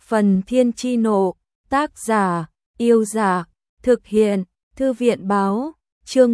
Phần Thiên Chi Nộ, tác giả, Yêu Giả, thực hiện, Thư viện Báo, chương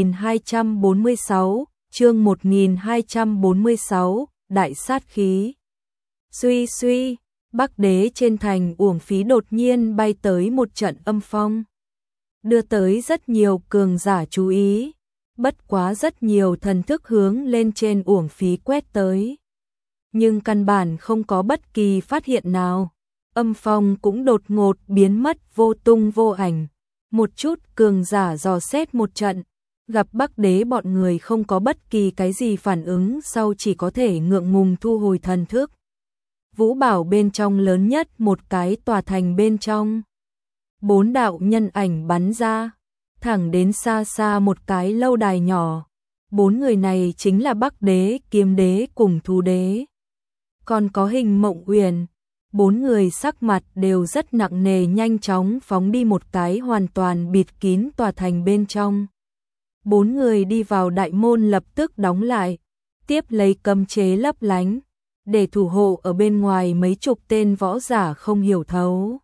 1246, Đại sát khí. Suy suy, Bắc Đế trên thành Uổng Phí đột nhiên bay tới một trận âm phong, đưa tới rất nhiều cường giả chú ý, bất quá rất nhiều thần thức hướng lên trên Uổng Phí quét tới. Nhưng căn bản không có bất kỳ phát hiện nào, âm phong cũng đột ngột biến mất vô tung vô ảnh. Một chút cường giả dò xét một trận, gặp Bắc Đế bọn người không có bất kỳ cái gì phản ứng, sau chỉ có thể ngượng ngùng thu hồi thần thức. Vũ Bảo bên trong lớn nhất một cái tòa thành bên trong, 4 đạo nhân ảnh bắn ra, thẳng đến xa xa một cái lâu đài nhỏ. 4 người này chính là Bắc Đế, Kiếm Đế cùng Thú Đế. Còn có Hình Mộng Uyển. 4 người sắc mặt đều rất nặng nề, nhanh chóng phóng đi một cái hoàn toàn bịt kín tòa thành bên trong. 4 người đi vào đại môn lập tức đóng lại, tiếp lấy cấm chế lấp lánh, để thủ hộ ở bên ngoài mấy chục tên võ giả không hiểu thấu.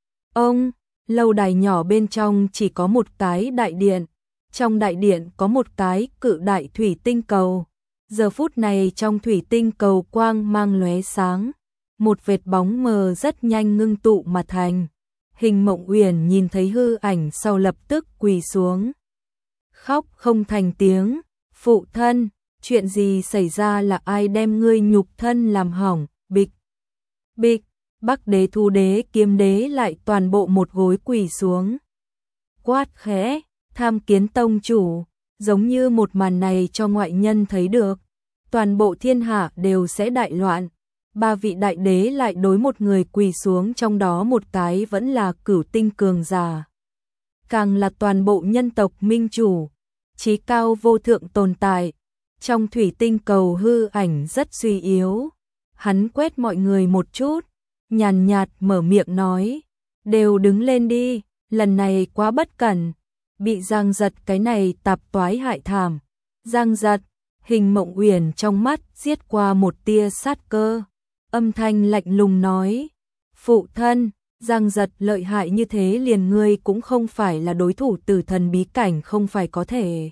Lâu đài nhỏ bên trong chỉ có một cái đại điện, trong đại điện có một cái cự đại thủy tinh cầu. Giờ phút này trong thủy tinh cầu quang mang lóe sáng, một vệt bóng mờ rất nhanh ngưng tụ mà thành. Hình Mộng Uyển nhìn thấy hư ảnh sau lập tức quỳ xuống, khóc không thành tiếng. Phụ thân, chuyện gì xảy ra, là ai đem ngươi nhục thân làm hỏng? Bịch, bịch, Bắc Đế, Thú Đế, Kiếm Đế lại toàn bộ một gối quỳ xuống. Quát khẽ, Tham Kiến tông chủ. Giống như một màn này cho ngoại nhân thấy được, toàn bộ thiên hạ đều sẽ đại loạn. 3 vị đại đế lại đối một người quỳ xuống, trong đó một cái vẫn là cửu tinh cường giả, càng là toàn bộ nhân tộc minh chủ, chí cao vô thượng tồn tại. Trong thủy tinh cầu hư ảnh rất suy yếu, hắn quét mọi người một chút, nhàn nhạt mở miệng nói, đều đứng lên đi, lần này quá bất cẩn, bị Giang Giật cái này tạp toái hại thảm. Giang Giật, Hình Mộng Uyển trong mắt giết qua một tia sát cơ, âm thanh lạnh lùng nói, phụ thân, Giang Giật lợi hại như thế, liền ngươi cũng không phải là đối thủ, Tử Thần bí cảnh không phải có thể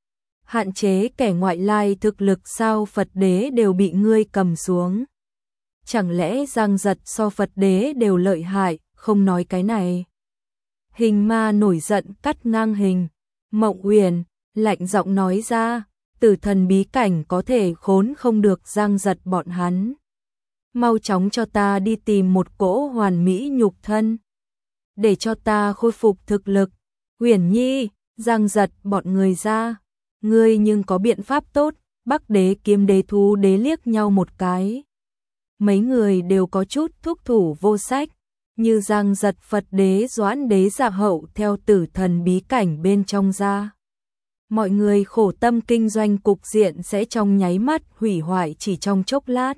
hạn chế kẻ ngoại lai thực lực sao? Phật Đế đều bị ngươi cầm xuống, chẳng lẽ Giang Giật so Phật Đế đều lợi hại? Không nói cái này. Hình Ma nổi giận cắt ngang Hình Mộng Uyển, lạnh giọng nói ra, Tử Thần bí cảnh có thể khốn không được Giang Giật bọn hắn. Mau chóng cho ta đi tìm một cỗ hoàn mỹ nhục thân, để cho ta khôi phục thực lực. Uyển Nhi, Giang Giật bọn người ra, ngươi nhưng có biện pháp tốt? Bắc Đế, Kiếm Đế, Thú Đế liếc nhau một cái. Mấy người đều có chút thúc thủ vô sách, như Giang Giật, Phật Đế, Doãn Đế giả hậu theo Tử Thần bí cảnh bên trong ra. Mọi người khổ tâm kinh doanh, cục diện sẽ trong nháy mắt hủy hoại chỉ trong chốc lát.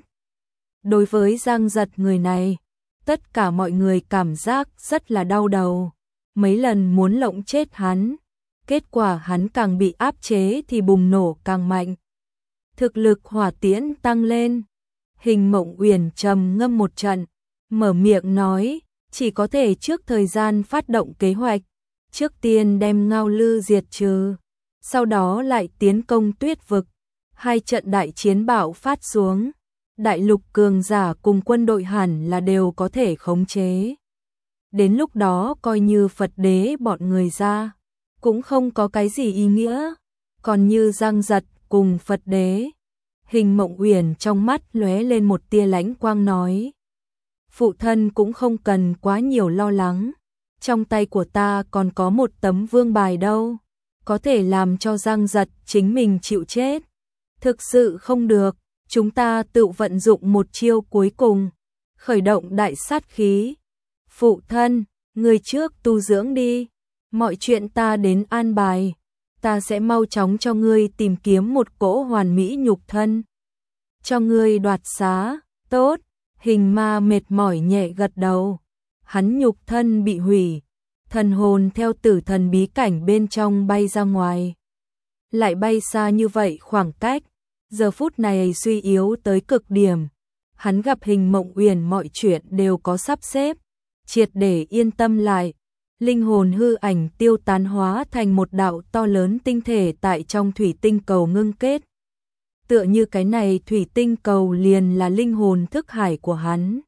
Đối với Giang Giật người này, tất cả mọi người cảm giác rất là đau đầu, mấy lần muốn lộng chết hắn, kết quả hắn càng bị áp chế thì bùng nổ càng mạnh. Thực lực hỏa tiễn tăng lên. Hình Mộng Uyển trầm ngâm một trận, mở miệng nói, chỉ có thể trước thời gian phát động kế hoạch, trước tiên đem Ngao Lư diệt trừ, sau đó lại tiến công Tuyết Vực. 2 trận đại chiến bạo phát xuống, đại lục cường giả cùng quân đội hẳn là đều có thể khống chế. Đến lúc đó coi như Phật Đế bọn người ra, cũng không có cái gì ý nghĩa. Còn như Giang Giật cùng Phật Đế, Hình Mộng Uyển trong mắt lóe lên một tia lãnh quang nói, phụ thân cũng không cần quá nhiều lo lắng, trong tay của ta còn có một tấm vương bài đâu, có thể làm cho Giang Giật chính mình chịu chết. Thực sự không được, chúng ta tự vận dụng một chiêu cuối cùng, khởi động đại sát khí. Phụ thân, người trước tu dưỡng đi, mọi chuyện ta đến an bài, ta sẽ mau chóng cho ngươi tìm kiếm một cỗ hoàn mỹ nhục thân, cho ngươi đoạt xá. Tốt. Hình Ma mệt mỏi nhẹ gật đầu, hắn nhục thân bị hủy, thần hồn theo Tử Thần bí cảnh bên trong bay ra ngoài, lại bay xa như vậy khoảng cách, giờ phút này suy yếu tới cực điểm. hắn gặp Hình Mộng Uyển mọi chuyện đều có sắp xếp, triệt để yên tâm lại. Linh hồn hư ảnh tiêu tán hóa thành một đạo to lớn tinh thể tại trong thủy tinh cầu ngưng kết. Tựa như cái này thủy tinh cầu liền là linh hồn thức hải của hắn.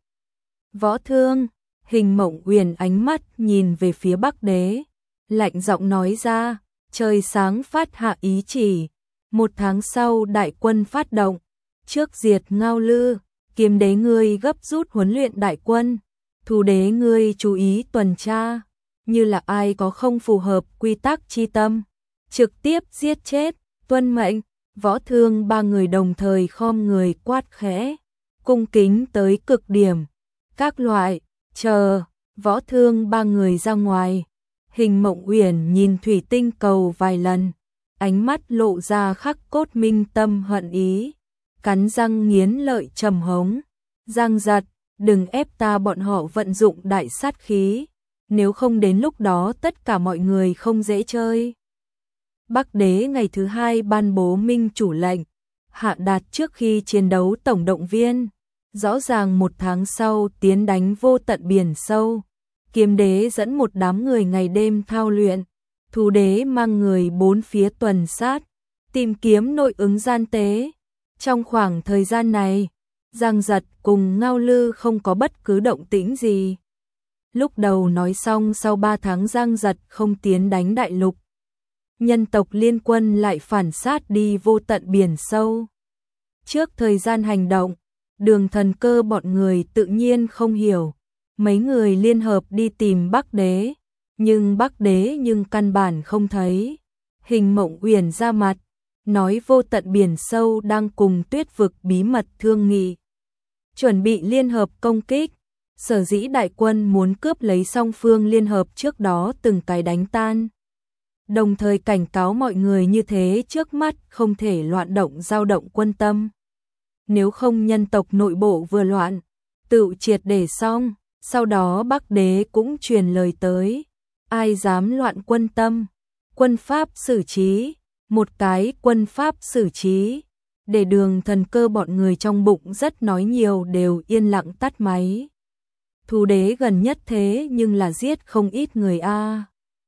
Võ Thương, Hình Mộng Uyển ánh mắt nhìn về phía Bắc Đế, lạnh giọng nói ra, trời sáng phát hạ ý chỉ, 1 tháng sau đại quân phát động, trước diệt Ngao Lư, Kiếm Đế ngươi gấp rút huấn luyện đại quân, Thù Đế ngươi chú ý tuần tra, như là ai có không phù hợp quy tắc chi tâm, trực tiếp giết chết, tuân mệnh. Võ Thương 3 người đồng thời khom người quát khẽ, cung kính tới cực điểm. Các loại, chờ, Võ Thương 3 người ra ngoài. Hình Mộng Uyển nhìn thủy tinh cầu vài lần, ánh mắt lộ ra khắc cốt minh tâm hận ý, cắn răng nghiến lợi trầm hống, Giang Giật, đừng ép ta bọn họ vận dụng đại sát khí, nếu không đến lúc đó tất cả mọi người không dễ chơi. Bắc Đế ngày thứ 2 ban bố minh chủ lệnh, hạ đạt trước khi chiến đấu tổng động viên, rõ ràng 1 tháng sau tiến đánh vô tận biển sâu. Kiếm Đế dẫn một đám người ngày đêm thao luyện, Thù Đế mang người 4 phía tuần sát, tìm kiếm nội ứng gian tế. Trong khoảng thời gian này, Giang Giật cùng Ngao Lư không có bất cứ động tĩnh gì. Lúc đầu nói xong sau 3 tháng Giang Giật không tiến đánh đại lục, nhân tộc liên quân lại phản sát đi vô tận biển sâu. Trước thời gian hành động, Đường Thần Cơ bọn người tự nhiên không hiểu. Mấy người liên hợp đi tìm Bắc Đế, nhưng Bắc Đế căn bản không thấy. Hình Mộng Uyển ra mặt, nói vô tận biển sâu đang cùng Tuyết vực bí mật thương nghị, chuẩn bị liên hợp công kích. Sở dĩ đại quân muốn cướp lấy song phương liên hợp trước đó từng cái đánh tan. Đồng thời cảnh cáo mọi người như thế trước mắt không thể loạn động dao động quân tâm. Nếu không nhân tộc nội bộ vừa loạn, tự triệt để xong. Sau đó Bắc Đế cũng truyền lời tới, ai dám loạn quân tâm, quân pháp xử trí, một cái quân pháp xử trí, để Đường Thần Cơ bọn người trong bụng rất nói nhiều đều yên lặng tắt máy. Thù Đế gần nhất thế nhưng là giết không ít người a.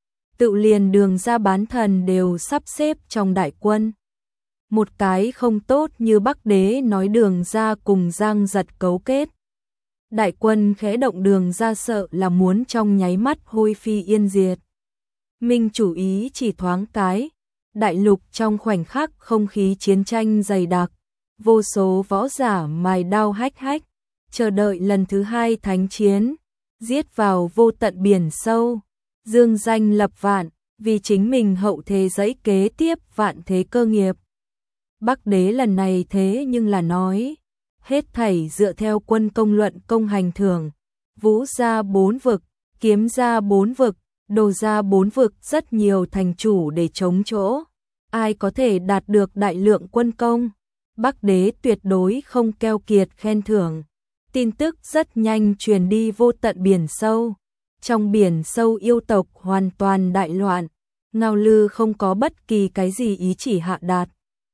Tự liền Đường ra bán thần đều sắp xếp trong đại quân. Một cái không tốt như Bắc Đế nói Đường ra cùng Giang Giật cấu kết. Đại quân khẽ động Đường ra sợ là muốn trong nháy mắt hôi phi yên diệt. Minh chủ ý chỉ thoáng cái, đại lục trong khoảnh khắc không khí chiến tranh dày đặc, vô số võ giả mài đao hách hách, chờ đợi lần thứ 2 thánh chiến, giết vào vô tận biển sâu, dương danh lập vạn, vì chính mình hậu thế dẫy kế tiếp vạn thế cơ nghiệp. Bắc Đế lần này thế nhưng là nói, hết thảy dựa theo quân công luận công hành thưởng, Vũ ra 4 vực, Kiếm ra 4 vực, Đồ ra 4 vực rất nhiều thành chủ để chống chỗ. Ai có thể đạt được đại lượng quân công, Bắc Đế tuyệt đối không keo kiệt khen thưởng. Tin tức rất nhanh truyền đi vô tận biển sâu. Trong biển sâu yêu tộc hoàn toàn đại loạn, Ngao Lư không có bất kỳ cái gì ý chỉ hạ đạt.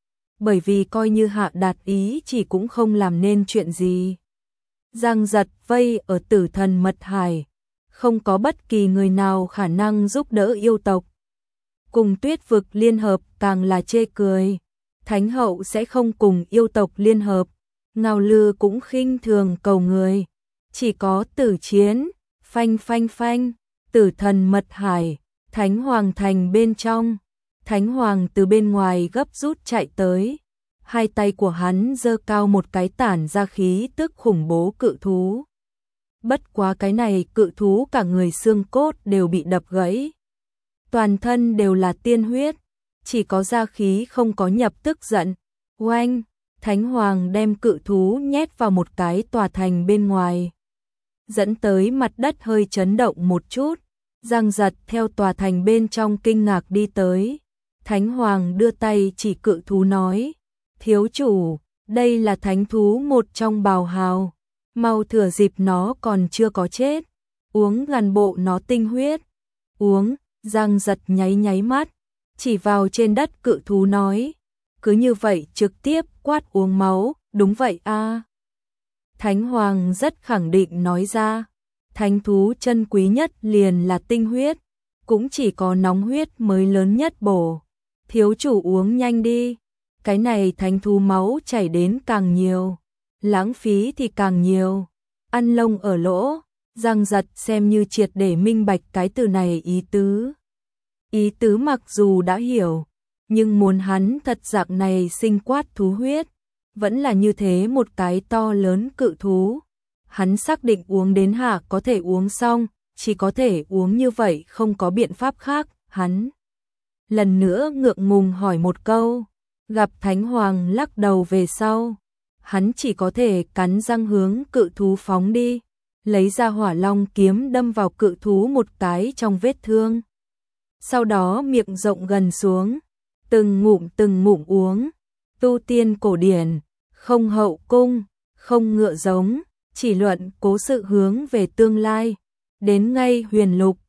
Bởi vì coi như hạ đạt ý chỉ cũng không làm nên chuyện gì. Giang Giật vây ở Tử Thần Mật Hải, không có bất kỳ người nào khả năng giúp đỡ yêu tộc. Cùng Tuyết vực liên hợp càng là chê cười. Thánh hậu sẽ không cùng yêu tộc liên hợp. Ngao Lư cũng khinh thường cầu người. Chỉ có tử chiến, phanh phanh phanh, Tử Thần Mật Hải, Thánh Hoàng thành bên trong. Thánh Hoàng từ bên ngoài gấp rút chạy tới. Hai tay của hắn giơ cao một cái tản ra khí tức khủng bố cự thú. Bất quá cái này cự thú cả người xương cốt đều bị đập gãy. Toàn thân đều là tiên huyết, chỉ có da khí không có nhập tức giận. Oanh, Thánh Hoàng đem cự thú nhét vào một cái tòa thành bên ngoài. Dẫn tới mặt đất hơi chấn động một chút. Giang Giật theo tòa thành bên trong kinh ngạc đi tới. Thánh Hoàng đưa tay chỉ cự thú nói, thiếu chủ, đây là thánh thú một trong bào hào. Mau thừa dịp nó còn chưa có chết, uống gần bộ nó tinh huyết. Uống, Giang Giật nháy nháy mắt, chỉ vào trên đất cự thú nói, cứ như vậy trực tiếp quát uống máu, đúng vậy a. Thánh Hoàng rất khẳng định nói ra, thánh thú chân quý nhất liền là tinh huyết, cũng chỉ có nóng huyết mới lớn nhất bổ. Thiếu chủ uống nhanh đi, cái này thánh thú máu chảy đến càng nhiều, lãng phí thì càng nhiều. Ăn lông ở lỗ, răng giật xem như triệt để minh bạch cái từ này ý tứ. Ý tứ mặc dù đã hiểu, nhưng muốn hắn thật dạng này sinh quát thú huyết, vẫn là như thế một cái to lớn cự thú. Hắn xác định uống đến hạ có thể uống xong, chỉ có thể uống như vậy không có biện pháp khác. Hắn lần nữa ngượng ngùng hỏi một câu, gặp Thánh Hoàng lắc đầu về sau. Hắn chỉ có thể cắn răng hướng cự thú phóng đi, lấy ra hỏa long kiếm đâm vào cự thú một cái trong vết thương. Sau đó miệng rộng gần xuống, từng ngụm uống. Tu tiên cổ điển, không hậu cung, không ngựa giống, chỉ luận cố sự hướng về tương lai. Đến ngay huyền lục,